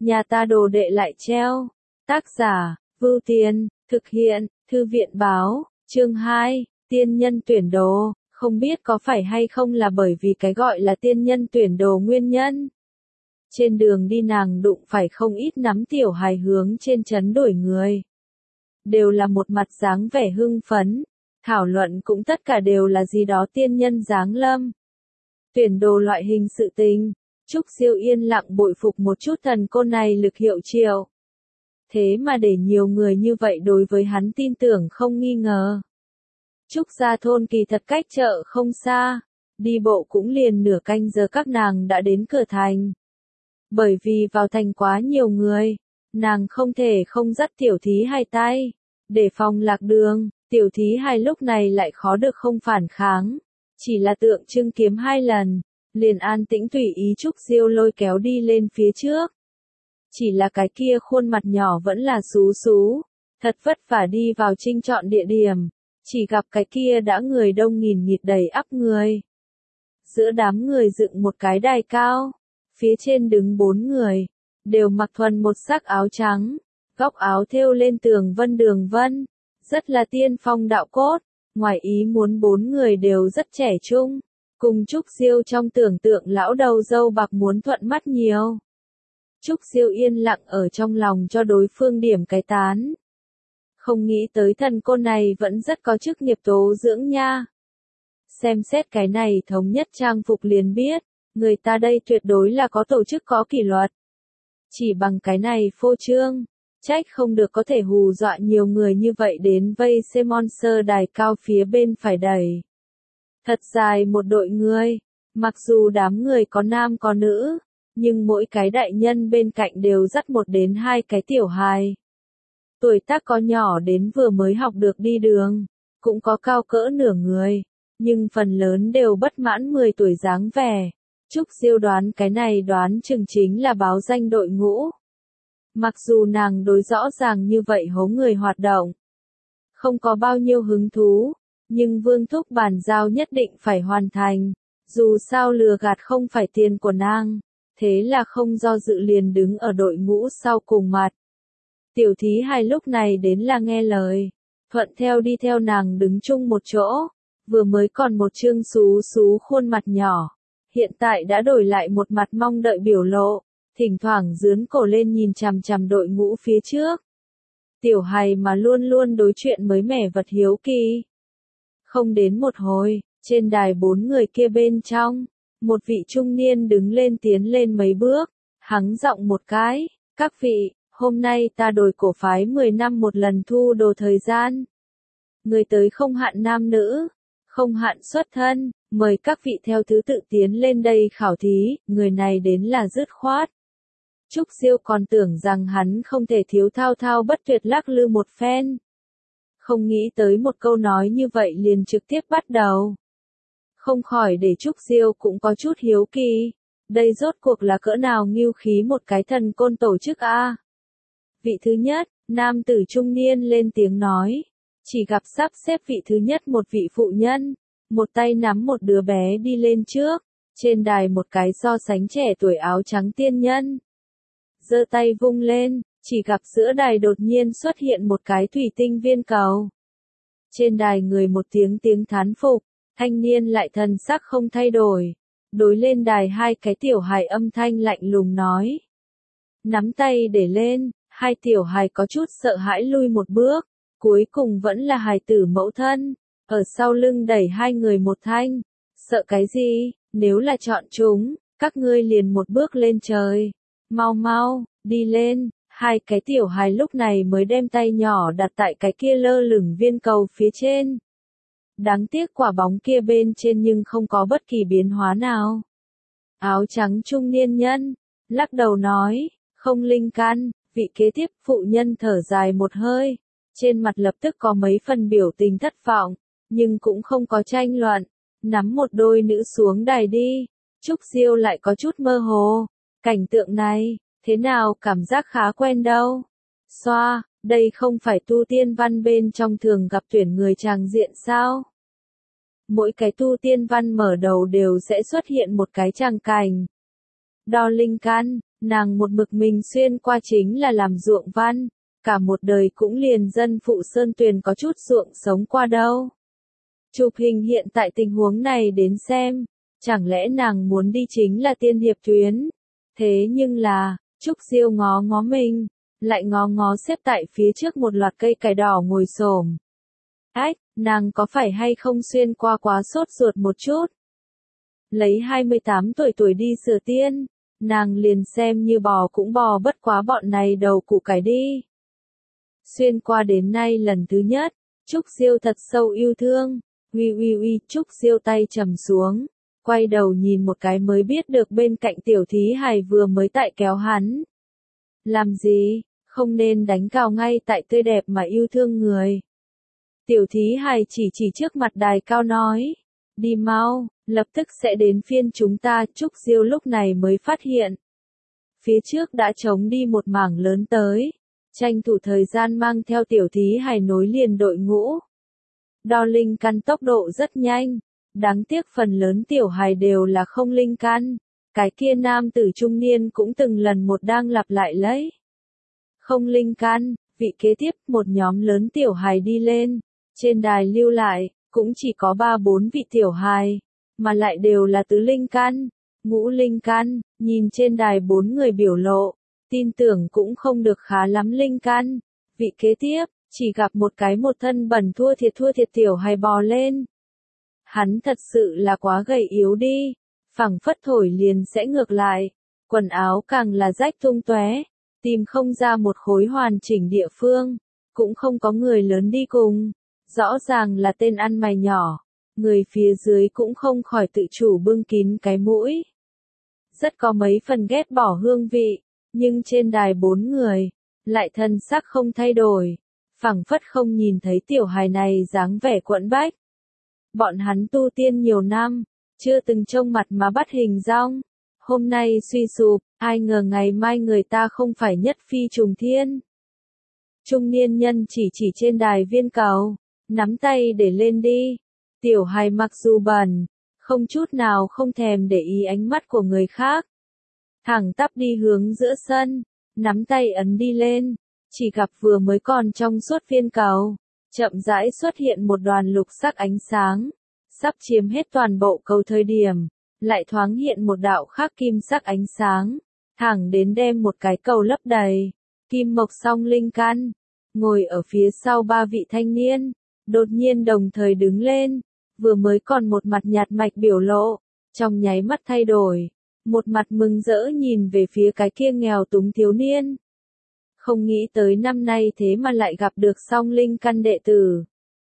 nhà ta đồ đệ lại treo. Tác giả, Vưu Tiên, thực hiện, Thư viện báo, chương 2, tiên nhân tuyển đồ, không biết có phải hay không là bởi vì cái gọi là tiên nhân tuyển đồ nguyên nhân. Trên đường đi nàng đụng phải không ít nắm tiểu hài hướng trên trấn đổi người. Đều là một mặt dáng vẻ hưng phấn, thảo luận cũng tất cả đều là gì đó tiên nhân giáng lâm. Tuyển đồ loại hình sự tình, Trúc Siêu yên lặng bội phục một chút thần côn này lực hiệu triệu. Thế mà để nhiều người như vậy đối với hắn tin tưởng không nghi ngờ. Trúc gia thôn kỳ thật cách chợ không xa, đi bộ cũng liền nửa canh giờ các nàng đã đến cửa thành. Bởi vì vào thành quá nhiều người, nàng không thể không dắt tiểu thí hai tay, để phòng lạc đường, tiểu thí hai lúc này lại khó được không phản kháng, chỉ là tượng trưng kiếm 2 lần, liền an tĩnh tùy ý Trúc Siêu lôi kéo đi lên phía trước. Chỉ là cái kia khuôn mặt nhỏ vẫn là xú xú, thật vất vả đi vào trinh chọn địa điểm, chỉ gặp cái kia đã người đông nghìn nghịt đầy ắp người. Giữa đám người dựng một cái đài cao, phía trên đứng 4 người, đều mặc thuần một sắc áo trắng, góc áo thêu lên tường vân, rất là tiên phong đạo cốt, ngoài ý muốn 4 người đều rất trẻ trung, cùng Trúc Siêu trong tưởng tượng lão đầu râu bạc muốn thuận mắt nhiều. Trúc Siêu yên lặng ở trong lòng cho đối phương điểm cái tán. Không nghĩ tới thần côn này vẫn rất có chức nghiệp tố dưỡng nha. Xem xét cái này thống nhất trang phục liền biết, người ta đây tuyệt đối là có tổ chức có kỷ luật. Chỉ bằng cái này phô trương, trách không được có thể hù dọa nhiều người như vậy đến vây xem monster đài cao phía bên phải đẩy. Thật dài một đội người, mặc dù đám người có nam có nữ, nhưng mỗi cái đại nhân bên cạnh đều dắt 1 đến 2 cái tiểu hài. Tuổi tác có nhỏ đến vừa mới học được đi đường, cũng có cao cỡ nửa người, nhưng phần lớn đều bất mãn 10 tuổi dáng vẻ. Trúc Siêu đoán cái này đoán chừng chính là báo danh đội ngũ. Mặc dù nàng đối rõ ràng như vậy hố người hoạt động, không có bao nhiêu hứng thú, nhưng Vương Thúc bàn giao nhất định phải hoàn thành, dù sao lừa gạt không phải tiền của nàng, thế là không do dự liền đứng ở đội ngũ sau cùng mặt. Tiểu thí hai lúc này đến là nghe lời, thuận theo đi theo nàng đứng chung một chỗ, vừa mới còn một trương xú xú khuôn mặt nhỏ, hiện tại đã đổi lại một mặt mong đợi biểu lộ, thỉnh thoảng dướn cổ lên nhìn chằm chằm đội ngũ phía trước. Tiểu hài mà luôn luôn đối chuyện mới mẻ vật hiếu kỳ. Không đến một hồi, trên đài 4 người kia bên trong, một vị trung niên đứng lên tiến lên mấy bước, hắng giọng một cái, các vị, hôm nay ta đổi cổ phái 10 năm một lần thu đồ thời gian. Người tới không hạn nam nữ, không hạn xuất thân, mời các vị theo thứ tự tiến lên đây khảo thí, người này đến là dứt khoát. Trúc Siêu còn tưởng rằng hắn không thể thiếu thao thao bất tuyệt lắc lư một phen. Không nghĩ tới một câu nói như vậy liền trực tiếp bắt đầu. Không khỏi để Trúc Siêu cũng có chút hiếu kỳ. Đây rốt cuộc là cỡ nào ngưu khí một cái thần côn tổ chức a? Vị thứ nhất, nam tử trung niên lên tiếng nói. Chỉ gặp sắp xếp vị thứ nhất một vị phụ nhân, một tay nắm một đứa bé đi lên trước, trên đài một cái so sánh trẻ tuổi áo trắng tiên nhân. Giơ tay vung lên, chỉ gặp giữa đài đột nhiên xuất hiện một cái thủy tinh viên cầu. Trên đài người một tiếng thán phục, thanh niên lại thần sắc không thay đổi. Đối lên đài 2 cái tiểu hài âm thanh lạnh lùng nói. Nắm tay để lên, 2 tiểu hài có chút sợ hãi lui một bước, cuối cùng vẫn là hài tử mẫu thân, ở sau lưng đẩy 2 người một thanh. Sợ cái gì, nếu là chọn chúng, các ngươi liền một bước lên trời. Mau mau, đi lên, 2 cái tiểu hài lúc này mới đem tay nhỏ đặt tại cái kia lơ lửng viên cầu phía trên. Đáng tiếc quả bóng kia bên trên nhưng không có bất kỳ biến hóa nào. Áo trắng trung niên nhân, lắc đầu nói, không linh căn, vị kế tiếp phụ nhân thở dài một hơi. Trên mặt lập tức có mấy phần biểu tình thất vọng, nhưng cũng không có tranh luận, nắm một đôi nữ xuống đài đi. Trúc Siêu lại có chút mơ hồ, cảnh tượng này, thế nào cảm giác khá quen đâu. Xoa, đây không phải tu tiên văn bên trong thường gặp tuyển người tràng diện sao? Mỗi cái tu tiên văn mở đầu đều sẽ xuất hiện một cái tràng cảnh. Đo linh căn, Nàng một mực mình xuyên qua chính là làm ruộng văn, cả một đời cũng liền dân phụ Sơn Tuyền có chút ruộng sống qua đâu. Chụp hình hiện tại tình huống này đến xem, chẳng lẽ nàng muốn đi chính là tiên hiệp tuyến? Thế nhưng là, Trúc Diêu ngó ngó mình, lại ngó ngó xếp tại phía trước một loạt cây cải đỏ ngồi xổm. Ách, nàng có phải hay không xuyên qua quá sốt ruột một chút? Lấy 28 tuổi đi sửa tiên, nàng liền xem như bò cũng bò bất quá bọn này đầu củ cải đi. Xuyên qua đến nay lần thứ nhất, Trúc Diêu thật sâu yêu thương, uy, Trúc Diêu tay trầm xuống, quay đầu nhìn một cái mới biết được bên cạnh tiểu thí hài vừa mới tại kéo hắn. Làm gì, không nên đánh cào ngay tại tươi đẹp mà yêu thương người. Tiểu thí hài chỉ trước mặt đài cao nói, đi mau, lập tức sẽ đến phiên chúng ta. Trúc Diêu lúc này mới phát hiện. Phía trước đã trống đi một mảng lớn tới, tranh thủ thời gian mang theo tiểu thí hài nối liền đội ngũ. Đo linh căn tốc độ rất nhanh, đáng tiếc phần lớn tiểu hài đều là không linh căn, cái kia nam tử trung niên cũng từng lần một đang lặp lại lấy. Không linh căn, vị kế tiếp một nhóm lớn tiểu hài đi lên, trên đài lưu lại, cũng chỉ có 3-4 vị tiểu hài, mà lại đều là tứ linh căn, ngũ linh căn, nhìn trên đài 4 người biểu lộ, tin tưởng cũng không được khá lắm linh căn. Vị kế tiếp, chỉ gặp một cái một thân bẩn thua thiệt tiểu hài bò lên. Hắn thật sự là quá gầy yếu đi, phẳng phất thổi liền sẽ ngược lại, quần áo càng là rách tung tóe, tìm không ra một khối hoàn chỉnh địa phương, cũng không có người lớn đi cùng, rõ ràng là tên ăn mày nhỏ, người phía dưới cũng không khỏi tự chủ bưng kín cái mũi. Rất có mấy phần ghét bỏ hương vị, nhưng trên đài 4 người, lại thân sắc không thay đổi, phẳng phất không nhìn thấy tiểu hài này dáng vẻ quẫn bách. Bọn hắn tu tiên nhiều năm, chưa từng trông mặt mà bắt hình dong, hôm nay suy sụp, ai ngờ ngày mai người ta không phải nhất phi trùng thiên. Trung niên nhân chỉ trên đài viên cầu, nắm tay để lên đi. Tiểu hài mặc dù bẩn, không chút nào không thèm để ý ánh mắt của người khác. Thẳng tắp đi hướng giữa sân, nắm tay ấn đi lên, chỉ gặp vừa mới còn trong suốt viên cầu, chậm rãi xuất hiện một đoàn lục sắc ánh sáng, sắp chiếm hết toàn bộ cầu thời điểm, lại thoáng hiện một đạo khác kim sắc ánh sáng, thẳng đến đem một cái cầu lấp đầy. Kim mộc song linh căn, ngồi ở phía sau 3 vị thanh niên, đột nhiên đồng thời đứng lên, vừa mới còn một mặt nhạt mạch biểu lộ, trong nháy mắt thay đổi, một mặt mừng rỡ nhìn về phía cái kia nghèo túng thiếu niên. Không nghĩ tới năm nay thế mà lại gặp được song linh căn đệ tử.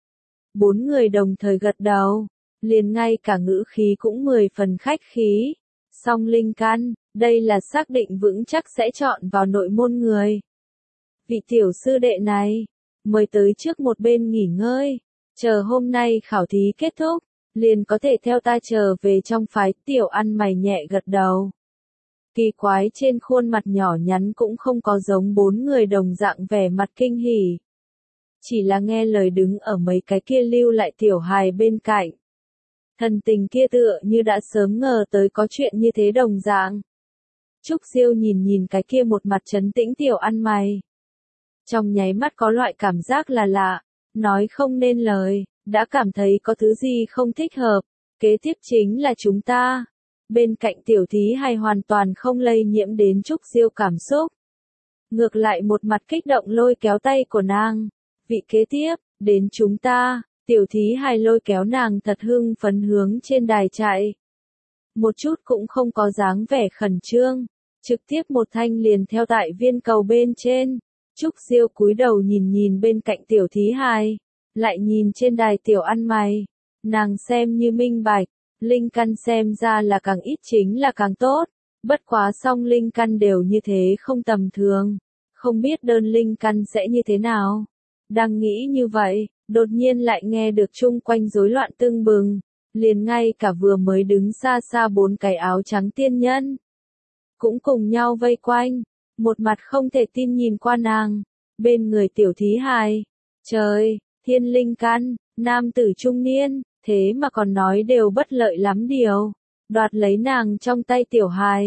4 người đồng thời gật đầu, liền ngay cả ngữ khí cũng 10 phần khách khí. Song linh căn, đây là xác định vững chắc sẽ chọn vào nội môn người. Vị tiểu sư đệ này, mời tới trước một bên nghỉ ngơi, chờ hôm nay khảo thí kết thúc, liền có thể theo ta trở về trong phái. Tiểu ăn mày nhẹ gật đầu. Kỳ quái trên khuôn mặt nhỏ nhắn cũng không có giống 4 người đồng dạng vẻ mặt kinh hỉ. Chỉ là nghe lời đứng ở mấy cái kia lưu lại tiểu hài bên cạnh. Thần tình kia tựa như đã sớm ngờ tới có chuyện như thế đồng dạng. Trúc Diêu nhìn cái kia một mặt trấn tĩnh tiểu ăn mày. Trong nháy mắt có loại cảm giác là lạ, nói không nên lời, đã cảm thấy có thứ gì không thích hợp. Kế tiếp chính là chúng ta. Bên cạnh tiểu thí hài hoàn toàn không lây nhiễm đến Trúc Diêu cảm xúc. Ngược lại một mặt kích động lôi kéo tay của nàng. Vị kế tiếp, đến chúng ta. Tiểu thí hài lôi kéo nàng thật hưng phấn hướng trên đài chạy. Một chút cũng không có dáng vẻ khẩn trương, trực tiếp một thanh liền theo tại viên cầu bên trên. Trúc Diêu cúi đầu nhìn bên cạnh tiểu thí hài, lại nhìn trên đài tiểu ăn mày. Nàng xem như minh bạch, linh căn xem ra là càng ít chính là càng tốt, bất quá song linh căn đều như thế không tầm thường, không biết đơn linh căn sẽ như thế nào. Đang nghĩ như vậy, đột nhiên lại nghe được chung quanh rối loạn tưng bừng, liền ngay cả vừa mới đứng xa xa 4 cái áo trắng tiên nhân, cũng cùng nhau vây quanh, một mặt không thể tin nhìn qua nàng, bên người tiểu thí hài. Trời, thiên linh căn, nam tử trung niên, thế mà còn nói đều bất lợi lắm điều, đoạt lấy nàng trong tay tiểu hài,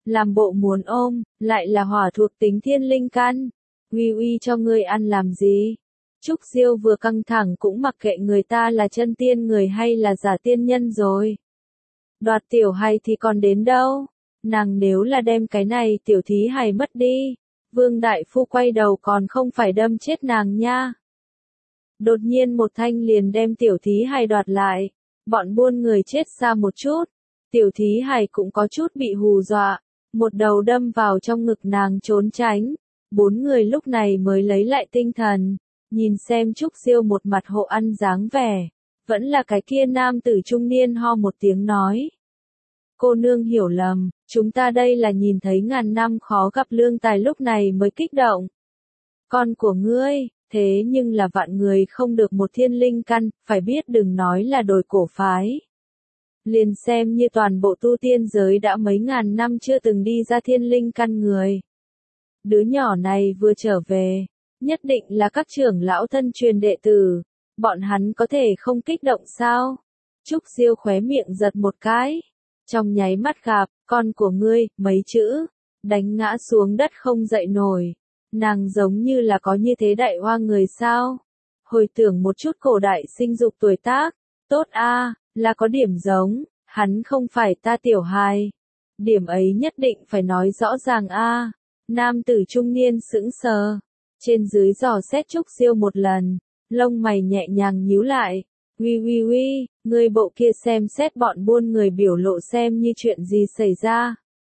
làm bộ muốn ôm, lại là hỏa thuộc tính thiên linh căn. Uy uy cho ngươi ăn làm gì? Trúc Diêu vừa căng thẳng cũng mặc kệ người ta là chân tiên người hay là giả tiên nhân rồi. Đoạt tiểu hài thì còn đến đâu? Nàng nếu là đem cái này tiểu thí hài mất đi, Vương Đại Phu quay đầu còn không phải đâm chết nàng nha. Đột nhiên một thanh liền đem tiểu thí hài đoạt lại, bọn buôn người chết xa một chút, tiểu thí hài cũng có chút bị hù dọa, một đầu đâm vào trong ngực nàng trốn tránh, bốn người lúc này mới lấy lại tinh thần, nhìn xem Trúc Diêu một mặt hộ ăn dáng vẻ, vẫn là cái kia nam tử trung niên ho một tiếng nói. Cô nương hiểu lầm, chúng ta đây là nhìn thấy ngàn năm khó gặp lương tài lúc này mới kích động. Con của ngươi, thế nhưng là vạn người không được một thiên linh căn, phải biết đừng nói là đồi cổ phái. Liền xem như toàn bộ tu tiên giới đã mấy ngàn năm chưa từng đi ra thiên linh căn người. Đứa nhỏ này vừa trở về, nhất định là các trưởng lão thân truyền đệ tử, bọn hắn có thể không kích động sao? Trúc Diêu khóe miệng giật một cái. Trong nháy mắt gặp, con của ngươi, mấy chữ, đánh ngã xuống đất không dậy nổi. Nàng giống như là có như thế đại hoa người sao? Hồi tưởng một chút cổ đại sinh dục tuổi tác, tốt a, là có điểm giống, hắn không phải ta tiểu hài. Điểm ấy nhất định phải nói rõ ràng a. Nam tử trung niên sững sờ, trên dưới dò xét Trúc Diêu một lần, lông mày nhẹ nhàng nhíu lại. Uy, ngươi bộ kia xem xét bọn buôn người biểu lộ xem như chuyện gì xảy ra.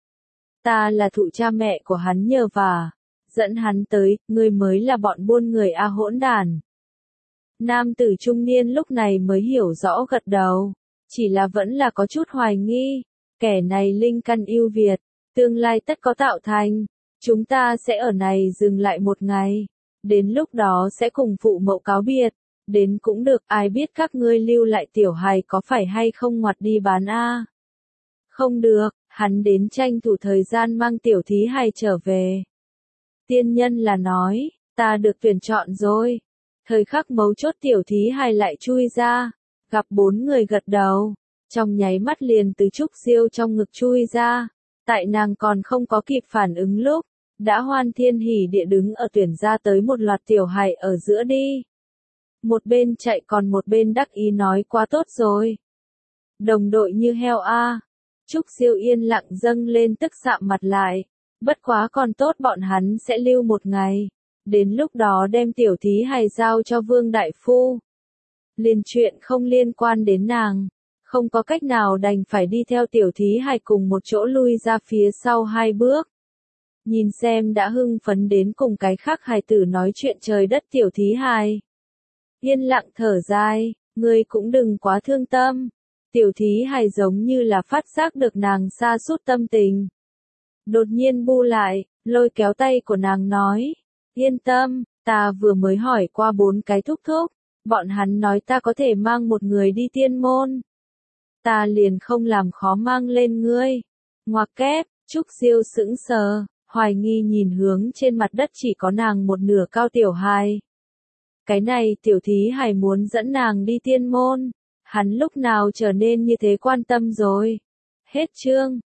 Ta là thụ cha mẹ của hắn nhờ vả, dẫn hắn tới, ngươi mới là bọn buôn người a hỗn đàn. Nam tử trung niên lúc này mới hiểu rõ gật đầu, chỉ là vẫn là có chút hoài nghi, kẻ này linh căn ưu việt, tương lai tất có tạo thành, chúng ta sẽ ở này dừng lại một ngày, đến lúc đó sẽ cùng phụ mẫu cáo biệt. Đến cũng được, ai biết các ngươi lưu lại tiểu hài có phải hay không ngoặt đi bán a? Không được, hắn đến tranh thủ thời gian mang tiểu thí hài trở về. Tiên nhân là nói, ta được tuyển chọn rồi. Thời khắc mấu chốt tiểu thí hài lại chui ra, gặp bốn người gật đầu, trong nháy mắt liền từ Trúc Diêu trong ngực chui ra, tại nàng còn không có kịp phản ứng lúc, đã hoan thiên hỉ địa đứng ở tuyển ra tới một loạt tiểu hài ở giữa đi. Một bên chạy còn một bên đắc ý nói quá tốt rồi. Đồng đội như heo a. Trúc Diêu yên lặng dâng lên tức sạm mặt lại. Bất quá còn tốt bọn hắn sẽ lưu một ngày. Đến lúc đó đem tiểu thí hài giao cho Vương Đại Phu. Liền chuyện không liên quan đến nàng. Không có cách nào đành phải đi theo tiểu thí hài cùng một chỗ lui ra phía sau hai bước. Nhìn xem đã hưng phấn đến cùng cái khác hài tử nói chuyện trời đất tiểu thí hài. Yên lặng thở dài, ngươi cũng đừng quá thương tâm. Tiểu thí hài giống như là phát giác được nàng sa sút tâm tình. Đột nhiên bu lại, lôi kéo tay của nàng nói. Yên tâm, ta vừa mới hỏi qua 4 cái thúc thúc. Bọn hắn nói ta có thể mang một người đi tiên môn. Ta liền không làm khó mang lên ngươi. Ngoặc kép, Trúc Diêu sững sờ, hoài nghi nhìn hướng trên mặt đất chỉ có nàng một nửa cao tiểu hài. Cái này tiểu thí hài muốn dẫn nàng đi tiên môn, hắn lúc nào trở nên như thế quan tâm rồi. Hết chương.